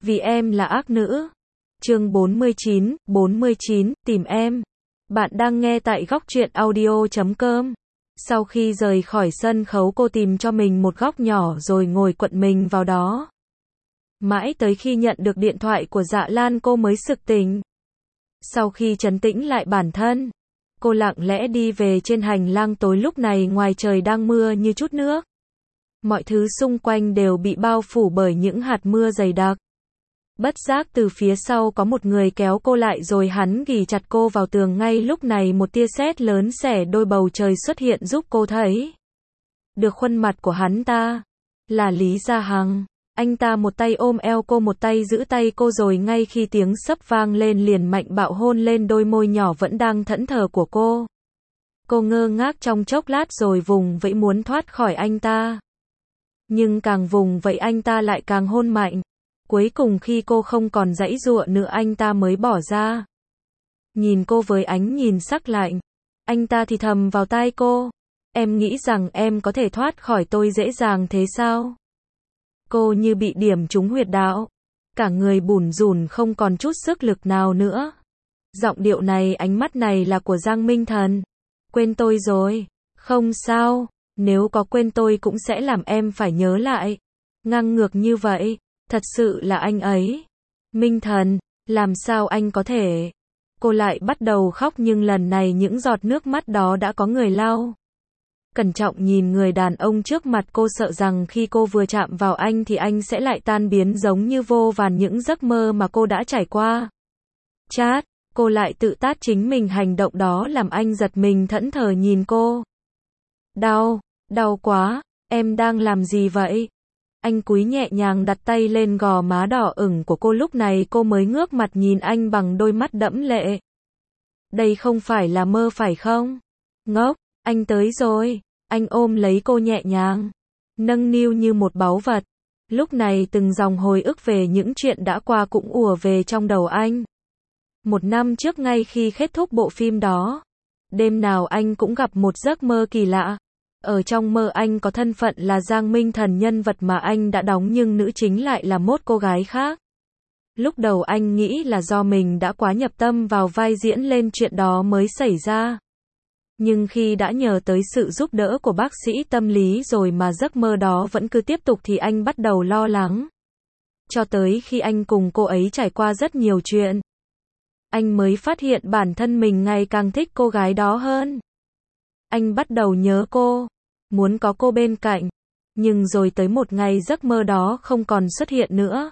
vì em là ác nữ. Chương 49, tìm em. Bạn đang nghe tại góc truyện audio.com. Sau khi rời khỏi sân khấu, cô tìm cho mình một góc nhỏ rồi ngồi quận mình vào đó. Mãi tới khi nhận được điện thoại của Dạ Lan cô mới sực tỉnh. Sau khi trấn tĩnh lại bản thân, cô lặng lẽ đi về trên hành lang tối, lúc này ngoài trời đang mưa như chút nước. Mọi thứ xung quanh đều bị bao phủ bởi những hạt mưa dày đặc. Bất giác từ phía sau có một người kéo cô lại rồi hắn ghì chặt cô vào tường. Ngay lúc này một tia sét lớn xẻ đôi bầu trời xuất hiện giúp cô thấy được khuôn mặt của hắn ta. Là Lý Gia Hằng. Anh ta một tay ôm eo cô, một tay giữ tay cô, rồi ngay khi tiếng sấp vang lên liền mạnh bạo hôn lên đôi môi nhỏ vẫn đang thẫn thờ của cô. Cô ngơ ngác trong chốc lát rồi vùng vẫy muốn thoát khỏi anh ta. Nhưng càng vùng vẫy anh ta lại càng hôn mạnh. Cuối cùng khi cô không còn giãy giụa nữa, anh ta mới bỏ ra. Nhìn cô với ánh nhìn sắc lạnh, anh ta thì thầm vào tai cô. Em nghĩ rằng em có thể thoát khỏi tôi dễ dàng thế sao? Cô như bị điểm trúng huyệt đạo. Cả người bủn rủn không còn chút sức lực nào nữa. Giọng điệu này, ánh mắt này là của Giang Minh Thần. Quên tôi rồi. Không sao. Nếu có quên tôi cũng sẽ làm em phải nhớ lại. Ngang ngược như vậy. Thật sự là anh ấy. Minh Thần, làm sao anh có thể? Cô lại bắt đầu khóc, nhưng lần này những giọt nước mắt đó đã có người lau. Cẩn trọng nhìn người đàn ông trước mặt, cô sợ rằng khi cô vừa chạm vào anh thì anh sẽ lại tan biến giống như vô vàn những giấc mơ mà cô đã trải qua. Chát, cô lại tự tát chính mình, hành động đó làm anh giật mình thẫn thờ nhìn cô. Đau quá, em đang làm gì vậy? Anh cúi nhẹ nhàng đặt tay lên gò má đỏ ửng của cô, lúc này cô mới ngước mặt nhìn anh bằng đôi mắt đẫm lệ. Đây không phải là mơ phải không? Ngốc, anh tới rồi. Anh ôm lấy cô nhẹ nhàng, nâng niu như một báu vật. Lúc này từng dòng hồi ức về những chuyện đã qua cũng ùa về trong đầu anh. 1 năm trước, ngay khi kết thúc bộ phim đó, đêm nào anh cũng gặp một giấc mơ kỳ lạ. Ở trong mơ anh có thân phận là Giang Minh Thần, nhân vật mà anh đã đóng, nhưng nữ chính lại là một cô gái khác. Lúc đầu anh nghĩ là do mình đã quá nhập tâm vào vai diễn lên chuyện đó mới xảy ra. Nhưng khi đã nhờ tới sự giúp đỡ của bác sĩ tâm lý rồi mà giấc mơ đó vẫn cứ tiếp tục thì anh bắt đầu lo lắng. Cho tới khi anh cùng cô ấy trải qua rất nhiều chuyện, anh mới phát hiện bản thân mình ngày càng thích cô gái đó hơn. Anh bắt đầu nhớ cô, muốn có cô bên cạnh. Nhưng rồi tới một ngày giấc mơ đó không còn xuất hiện nữa.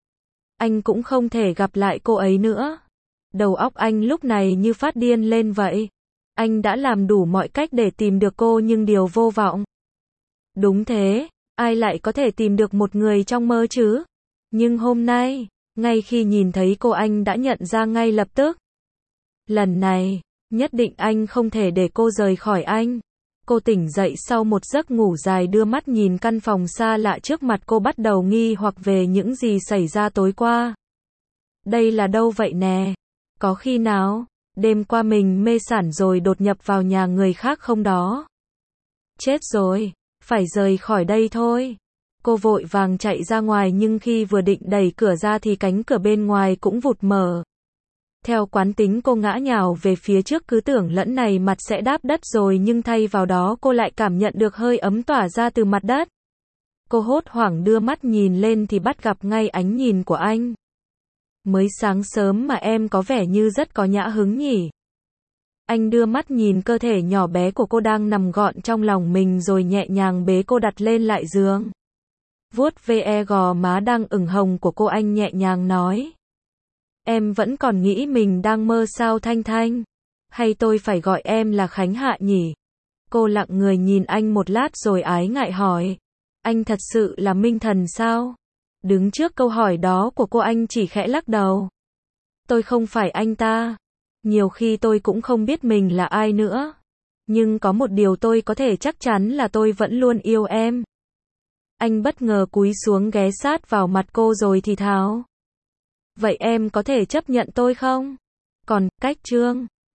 Anh cũng không thể gặp lại cô ấy nữa. Đầu óc anh lúc này như phát điên lên vậy. Anh đã làm đủ mọi cách để tìm được cô nhưng đều vô vọng. Đúng thế, ai lại có thể tìm được một người trong mơ chứ? Nhưng hôm nay, ngay khi nhìn thấy cô, anh đã nhận ra ngay lập tức. Lần này, nhất định anh không thể để cô rời khỏi anh. Cô tỉnh dậy sau một giấc ngủ dài, đưa mắt nhìn căn phòng xa lạ trước mặt, cô bắt đầu nghi hoặc về những gì xảy ra tối qua. Đây là đâu vậy nè? Có khi nào đêm qua mình mê sảng rồi đột nhập vào nhà người khác không đó? Chết rồi, phải rời khỏi đây thôi. Cô vội vàng chạy ra ngoài, nhưng khi vừa định đẩy cửa ra thì cánh cửa bên ngoài cũng vụt mở. Theo quán tính cô ngã nhào về phía trước, cứ tưởng lẫn này mặt sẽ đáp đất rồi, nhưng thay vào đó cô lại cảm nhận được hơi ấm tỏa ra từ mặt đất. Cô hốt hoảng đưa mắt nhìn lên thì bắt gặp ngay ánh nhìn của anh. Mới sáng sớm mà em có vẻ như rất có nhã hứng nhỉ? Anh đưa mắt nhìn cơ thể nhỏ bé của cô đang nằm gọn trong lòng mình rồi nhẹ nhàng bế cô đặt lên lại giường. Vuốt ve gò má đang ửng hồng của cô, anh nhẹ nhàng nói. Em vẫn còn nghĩ mình đang mơ sao Thanh Thanh? Hay tôi phải gọi em là Khánh Hạ nhỉ? Cô lặng người nhìn anh một lát rồi ái ngại hỏi. Anh thật sự là Minh Thần sao? Đứng trước câu hỏi đó của cô, anh chỉ khẽ lắc đầu. Tôi không phải anh ta. Nhiều khi tôi cũng không biết mình là ai nữa. Nhưng có một điều tôi có thể chắc chắn là tôi vẫn luôn yêu em. Anh bất ngờ cúi xuống ghé sát vào mặt cô rồi thì thào. Vậy em có thể chấp nhận tôi không? Còn, cách Trương,